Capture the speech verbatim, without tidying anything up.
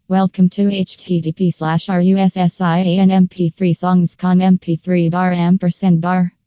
Welcome to http slash russian mp3 songs com mp3 bar ampersand bar.